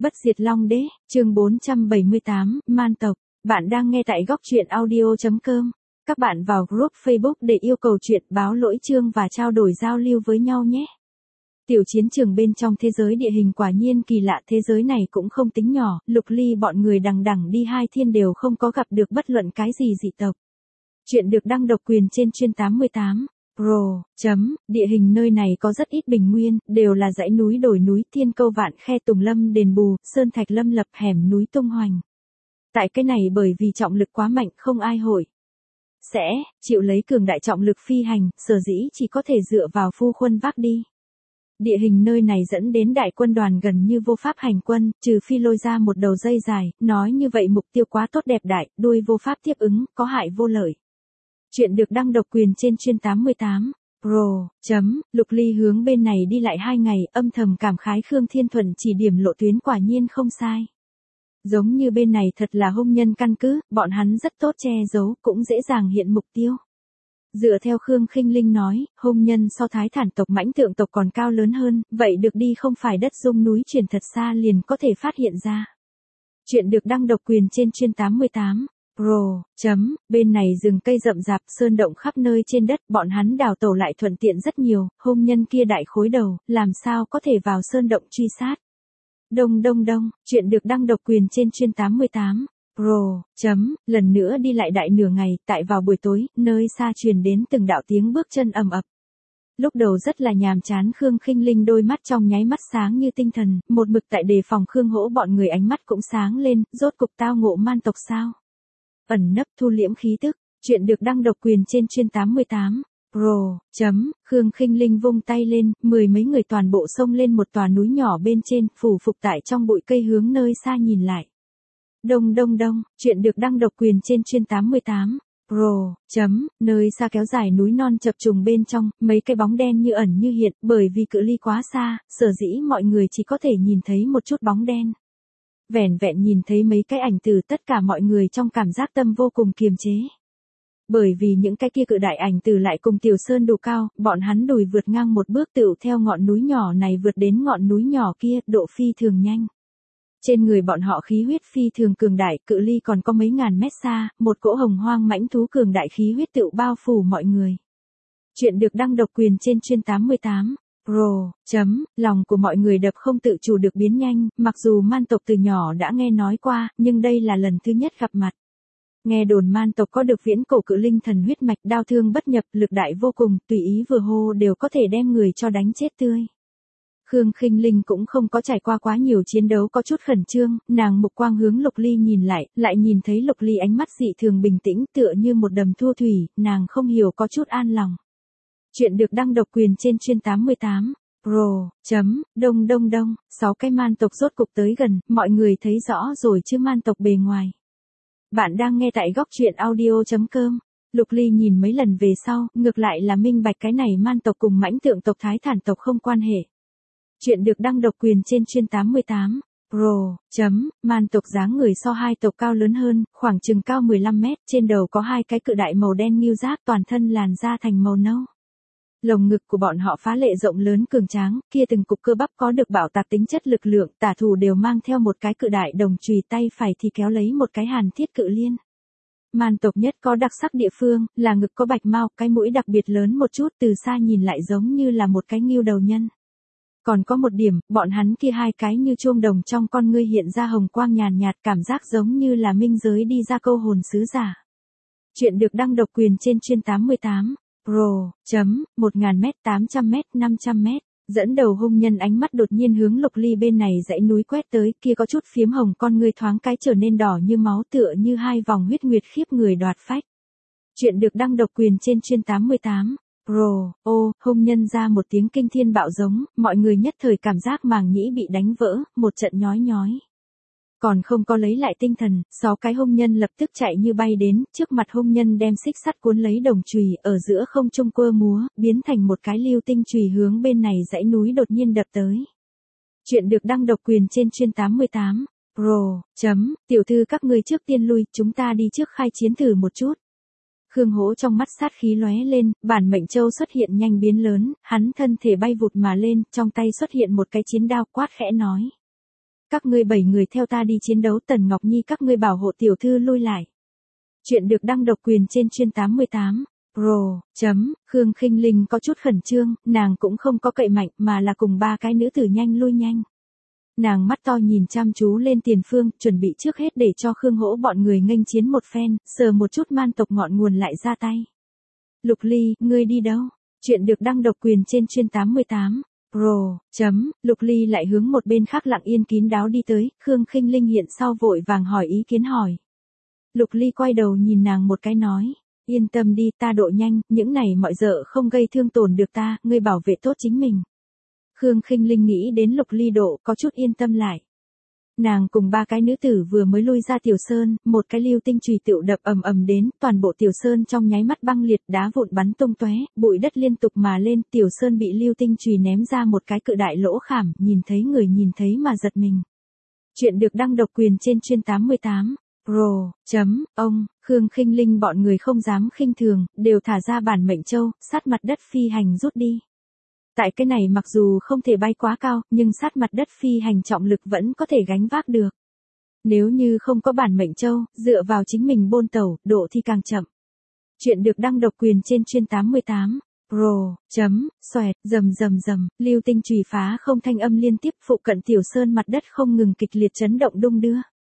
Bất diệt Long Đế, chương 478, Man tộc. Bạn đang nghe tại góc truyện audio.com. Các bạn vào group Facebook để yêu cầu chuyện, báo lỗi chương và trao đổi giao lưu với nhau nhé. Tiểu chiến trường bên trong thế giới địa hình quả nhiên kỳ lạ, thế giới này cũng không tính nhỏ, Lục Ly bọn người đằng đẵng đi hai thiên đều không có gặp được bất luận cái gì dị tộc. Chuyện được đăng độc quyền trên chuyên 88. Địa hình nơi này có rất ít bình nguyên, đều là dãy núi đồi núi, thiên câu vạn khe, tùng lâm đền bù, sơn thạch lâm lập, hẻm núi tung hoành. Tại cái này bởi vì trọng lực quá mạnh không ai hội sẽ chịu lấy cường đại trọng lực phi hành, sở dĩ chỉ có thể dựa vào phu quân vác đi. Địa hình nơi này dẫn đến đại quân đoàn gần như vô pháp hành quân, trừ phi lôi ra một đầu dây dài, nói như vậy mục tiêu quá tốt đẹp đại, đuôi vô pháp tiếp ứng, có hại vô lợi. Chuyện được đăng độc quyền trên chuyên 88. Lục Ly hướng bên này đi lại 2 ngày, âm thầm cảm khái Khương Thiên Thuận chỉ điểm lộ tuyến quả nhiên không sai. Giống như bên này thật là hung nhân căn cứ, bọn hắn rất tốt che giấu, cũng dễ dàng hiện mục tiêu. Dựa theo Khương Khinh Linh nói, hung nhân so Thái Thản tộc Mãnh Tượng tộc còn cao lớn hơn, vậy được đi không phải đất dung núi chuyển thật xa liền có thể phát hiện ra. Chuyện được đăng độc quyền trên chuyên 88. Bên này rừng cây rậm rạp, sơn động khắp nơi trên đất, bọn hắn đào tẩu lại thuận tiện rất nhiều, hung nhân kia đại khối đầu, làm sao có thể vào sơn động truy sát. Đông, chuyện được đăng độc quyền trên chuyên 88. Lần nữa đi lại đại nửa ngày, tại vào buổi tối, nơi xa truyền đến từng đạo tiếng bước chân ầm ập. Lúc đầu rất là nhàm chán, Khương Khinh Linh đôi mắt trong nháy mắt sáng như tinh thần, một mực tại đề phòng Khương Hỗ bọn người, ánh mắt cũng sáng lên, rốt cục tao ngộ man tộc sao. Ẩn nấp thu liễm khí tức, chuyện được đăng độc quyền trên chuyên 88. Khương Khinh Linh vung tay lên, 10 mấy người toàn bộ xông lên một tòa núi nhỏ bên trên, phủ phục tại trong bụi cây hướng nơi xa nhìn lại. Đông, chuyện được đăng độc quyền trên chuyên 88. Nơi xa kéo dài núi non chập trùng bên trong, mấy cái bóng đen như ẩn như hiện, bởi vì cự ly quá xa, sở dĩ mọi người chỉ có thể nhìn thấy một chút bóng đen. Vẻn vẹn nhìn thấy mấy cái ảnh từ, tất cả mọi người trong cảm giác tâm vô cùng kiềm chế. Bởi vì những cái kia cự đại ảnh từ lại cùng Tiểu Sơn đủ cao, bọn hắn đùi vượt ngang một bước tựu theo ngọn núi nhỏ này vượt đến ngọn núi nhỏ kia, độ phi thường nhanh. Trên người bọn họ khí huyết phi thường cường đại, cự ly còn có mấy ngàn mét xa, một cỗ hồng hoang mãnh thú cường đại khí huyết tựu bao phủ mọi người. Chuyện được đăng độc quyền trên chuyên 88. Lòng của mọi người đập không tự chủ được biến nhanh, mặc dù man tộc từ nhỏ đã nghe nói qua, nhưng đây là lần thứ nhất gặp mặt. Nghe đồn man tộc có được viễn cổ cự linh thần huyết mạch, đao thương bất nhập, lực đại vô cùng, tùy ý vừa hô đều có thể đem người cho đánh chết tươi. Khương Khinh Linh cũng không có trải qua quá nhiều chiến đấu, có chút khẩn trương, nàng mục quang hướng Lục Ly nhìn lại nhìn thấy Lục Ly ánh mắt dị thường bình tĩnh, tựa như một đầm thua thủy, nàng không hiểu có chút an lòng. Chuyện được đăng độc quyền trên chuyên 88. Đông, 6 cái man tộc rốt cục tới gần, mọi người thấy rõ rồi chứ man tộc bề ngoài. Bạn đang nghe tại góc truyện audio.com. Lục Ly nhìn mấy lần về sau, ngược lại là minh bạch cái này man tộc cùng Mãnh Tượng tộc Thái Thản tộc không quan hệ. Chuyện được đăng độc quyền trên chuyên 88. Man tộc dáng người so hai tộc cao lớn hơn, khoảng chừng cao 15 mét, trên đầu có hai cái cự đại màu đen nghêu giác, toàn thân làn da thành màu nâu. Lồng ngực của bọn họ phá lệ rộng lớn cường tráng, kia từng cục cơ bắp có được bảo tạc tính chất lực lượng, tả thủ đều mang theo một cái cự đại đồng chùy, tay phải thì kéo lấy một cái hàn thiết cự liên. Man tộc nhất có đặc sắc địa phương, là ngực có bạch mao, cái mũi đặc biệt lớn một chút, từ xa nhìn lại giống như là một cái nghêu đầu nhân. Còn có một điểm, bọn hắn kia hai cái như chuông đồng trong con ngươi hiện ra hồng quang nhàn nhạt, cảm giác giống như là minh giới đi ra câu hồn sứ giả. Chuyện được đăng độc quyền trên chuyên 88. 1000m, 800m, 500m. Dẫn đầu hung nhân ánh mắt đột nhiên hướng Lục Ly bên này dãy núi quét tới, kia có chút phiếm hồng con ngươi thoáng cái trở nên đỏ như máu, tựa như hai vòng huyết nguyệt khiếp người đoạt phách. Chuyện được đăng độc quyền trên chuyên 88. Hung nhân ra một tiếng kinh thiên bạo giống, mọi người nhất thời cảm giác màng nhĩ bị đánh vỡ, một trận nhói nhói. Còn không có lấy lại tinh thần, 6 cái hung nhân lập tức chạy như bay đến, trước mặt hung nhân đem xích sắt cuốn lấy đồng chùy, ở giữa không trung quơ múa, biến thành một cái lưu tinh chùy hướng bên này dãy núi đột nhiên đập tới. Chuyện được đăng độc quyền trên chuyên 88. Tiểu thư các ngươi trước tiên lui, chúng ta đi trước khai chiến thử một chút. Khương Hỗ trong mắt sát khí lóe lên, bản mệnh châu xuất hiện nhanh biến lớn, hắn thân thể bay vụt mà lên, trong tay xuất hiện một cái chiến đao, quát khẽ nói. các ngươi 7 người theo ta đi chiến đấu, Tần Ngọc Nhi các ngươi bảo hộ tiểu thư lui lại. Chuyện được đăng độc quyền trên chuyên 88. Pro. Khương Khinh Linh có chút khẩn trương, nàng cũng không có cậy mạnh mà là cùng 3 cái nữ tử nhanh lui nhanh. Nàng mắt to nhìn chăm chú lên Tiền Phương, chuẩn bị trước hết để cho Khương Hỗ bọn người nghênh chiến một phen, sờ một chút man tộc ngọn nguồn lại ra tay. Lục Ly, ngươi đi đâu? Chuyện được đăng độc quyền trên chuyên 88. Pro. Lục Ly lại hướng một bên khác lặng yên kín đáo đi tới, Khương Khinh Linh hiện sau vội vàng hỏi ý kiến hỏi. Lục Ly quay đầu nhìn nàng một cái nói, yên tâm đi, ta độ nhanh, những này mọi dợ không gây thương tổn được ta, ngươi bảo vệ tốt chính mình. Khương Khinh Linh nghĩ đến Lục Ly độ, có chút yên tâm lại. Nàng cùng 3 cái nữ tử vừa mới lui ra tiểu sơn, một cái lưu tinh chùy tựu đập ầm ầm đến, toàn bộ tiểu sơn trong nháy mắt băng liệt, đá vụn bắn tung tóe, bụi đất liên tục mà lên, tiểu sơn bị lưu tinh chùy ném ra một cái cự đại lỗ khảm, nhìn thấy người nhìn thấy mà giật mình. Chuyện được đăng độc quyền trên chuyên 88. Pro. Khương Khinh Linh bọn người không dám khinh thường, đều thả ra bản mệnh châu, sát mặt đất phi hành rút đi. Tại cái này mặc dù không thể bay quá cao, nhưng sát mặt đất phi hành trọng lực vẫn có thể gánh vác được. Nếu như không có bản mệnh châu, dựa vào chính mình bôn tẩu, độ thì càng chậm. Chuyện được đăng độc quyền trên chuyên 88. Pro. Xoẹt, rầm, lưu tinh chùy phá không thanh âm liên tiếp, phụ cận tiểu sơn mặt đất không ngừng kịch liệt chấn động đung đưa.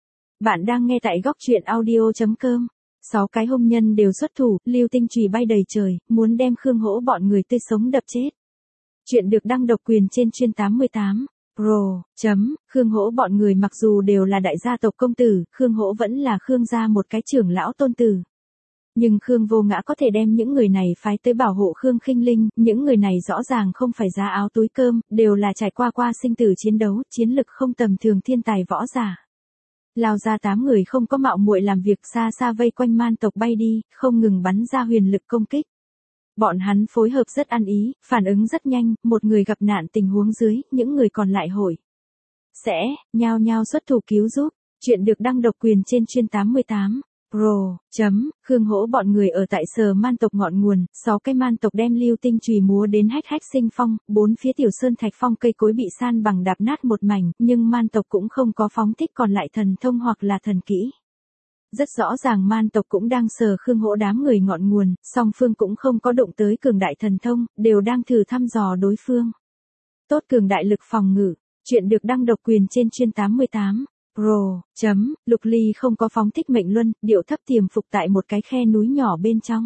Bạn đang nghe tại góc truyện audio.com. 6 cái hung nhân đều xuất thủ, lưu tinh chùy bay đầy trời, muốn đem Khương Hỗ bọn người tươi sống đập chết. Chuyện được đăng độc quyền trên chuyên 88. Pro. Khương Hỗ bọn người mặc dù đều là đại gia tộc công tử, Khương Hỗ vẫn là Khương gia một cái trưởng lão tôn tử. Nhưng Khương Vô Ngã có thể đem những người này phái tới bảo hộ Khương Khinh Linh, những người này rõ ràng không phải giá áo túi cơm, đều là trải qua sinh tử chiến đấu, chiến lực không tầm thường thiên tài võ giả. Lao ra 8 người không có mạo muội làm việc, xa xa vây quanh man tộc bay đi, không ngừng bắn ra huyền lực công kích. Bọn hắn phối hợp rất ăn ý, phản ứng rất nhanh, một người gặp nạn tình huống dưới, những người còn lại sẽ nhao nhao xuất thủ cứu giúp. Chuyện được đăng độc quyền trên chuyên 88. Pro. Khương Hỗ bọn người ở tại Sở man tộc ngọn nguồn, 6 cái man tộc đem lưu tinh chùy múa đến hách sinh phong, 4 phía tiểu sơn thạch phong cây cối bị san bằng đạp nát một mảnh, nhưng man tộc cũng không có phóng thích còn lại thần thông hoặc là thần kỹ. Rất rõ ràng man tộc cũng đang sờ Khương Hỗ đám người ngọn nguồn, song phương cũng không có động tới cường đại thần thông, đều đang thử thăm dò đối phương. Tốt cường đại lực phòng ngự. Chuyện được đăng độc quyền trên chuyên 88. Pro. Lục Ly không có phóng thích mệnh luân, điệu thấp tiềm phục tại một cái khe núi nhỏ bên trong.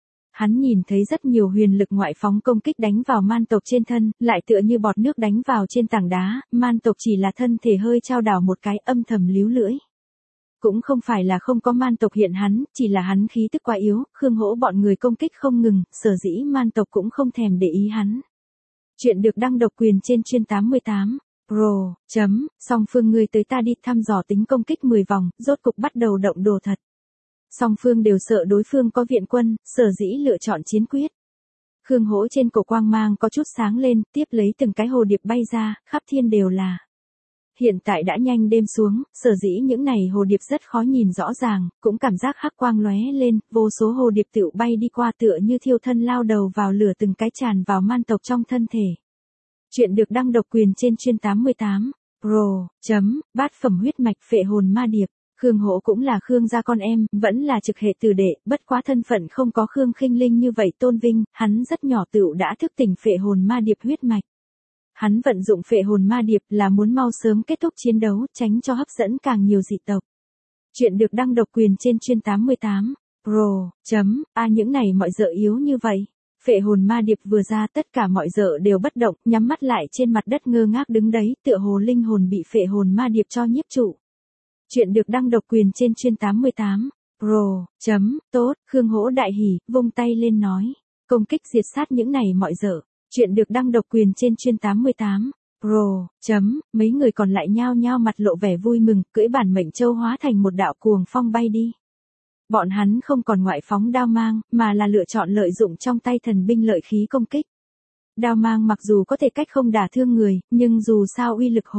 Hắn nhìn thấy rất nhiều huyền lực ngoại phóng công kích đánh vào man tộc trên thân, lại tựa như bọt nước đánh vào trên tảng đá, man tộc chỉ là thân thể hơi chao đảo một cái, âm thầm líu lưỡi. Cũng không phải là không có man tộc hiện hắn, chỉ là hắn khí tức quá yếu, Khương Hỗ bọn người công kích không ngừng, sở dĩ man tộc cũng không thèm để ý hắn. Chuyện được đăng độc quyền trên chuyên 88. Pro. Song phương ngươi tới ta đi, thăm dò tính công kích 10 vòng, rốt cục bắt đầu động đồ thật. Song phương đều sợ đối phương có viện quân, sở dĩ lựa chọn chiến quyết. Khương Hỗ trên cổ quang mang có chút sáng lên, tiếp lấy từng cái hồ điệp bay ra, khắp thiên đều là. Hiện tại đã nhanh đêm xuống, sở dĩ những này hồ điệp rất khó nhìn rõ ràng, cũng cảm giác hắc quang lóe lên, vô số hồ điệp tựu bay đi qua tựa như thiêu thân lao đầu vào lửa, từng cái tràn vào man tộc trong thân thể. Chuyện được đăng độc quyền trên chuyên 88. Pro. Bát phẩm huyết mạch phệ hồn ma điệp. Khương Hỗ cũng là Khương gia con em, vẫn là trực hệ tử đệ, bất quá thân phận không có Khương Khinh Linh như vậy tôn vinh, hắn rất nhỏ tựu đã thức tỉnh phệ hồn ma điệp huyết mạch. Hắn vận dụng phệ hồn ma điệp là muốn mau sớm kết thúc chiến đấu, tránh cho hấp dẫn càng nhiều dị tộc. Chuyện được đăng độc quyền trên chuyên 88. Pro. Những này mọi dợ yếu như vậy. Phệ hồn ma điệp vừa ra, tất cả mọi dợ đều bất động, nhắm mắt lại trên mặt đất ngơ ngác đứng đấy, tựa hồ linh hồn bị phệ hồn ma điệp cho nhiếp trụ. Chuyện được đăng độc quyền trên chuyên 88. Pro. Tốt, Khương Hỗ đại hỉ, vung tay lên nói. Công kích diệt sát những này mọi dợ. Chuyện được đăng độc quyền trên chuyên 88. Pro. Mấy người còn lại nhao nhao mặt lộ vẻ vui mừng, cưỡi bản mệnh châu hóa thành một đạo cuồng phong bay đi. Bọn hắn không còn ngoại phóng đao mang, mà là lựa chọn lợi dụng trong tay thần binh lợi khí công kích. Đao mang mặc dù có thể cách không đả thương người, nhưng dù sao uy lực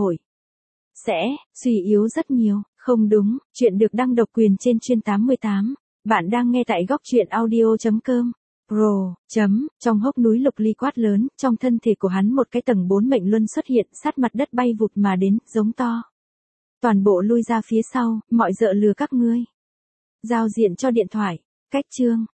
sẽ suy yếu rất nhiều. Không đúng, chuyện được đăng độc quyền trên chuyên 88. Bạn đang nghe tại góc truyện audio.com. Pro. Trong hốc núi Lục Ly quát lớn, trong thân thể của hắn một cái tầng 4 mệnh luân xuất hiện, sát mặt đất bay vụt mà đến, giống to. Toàn bộ lui ra phía sau, mọi dợ lừa các ngươi. Giao diện cho điện thoại. Cách chương.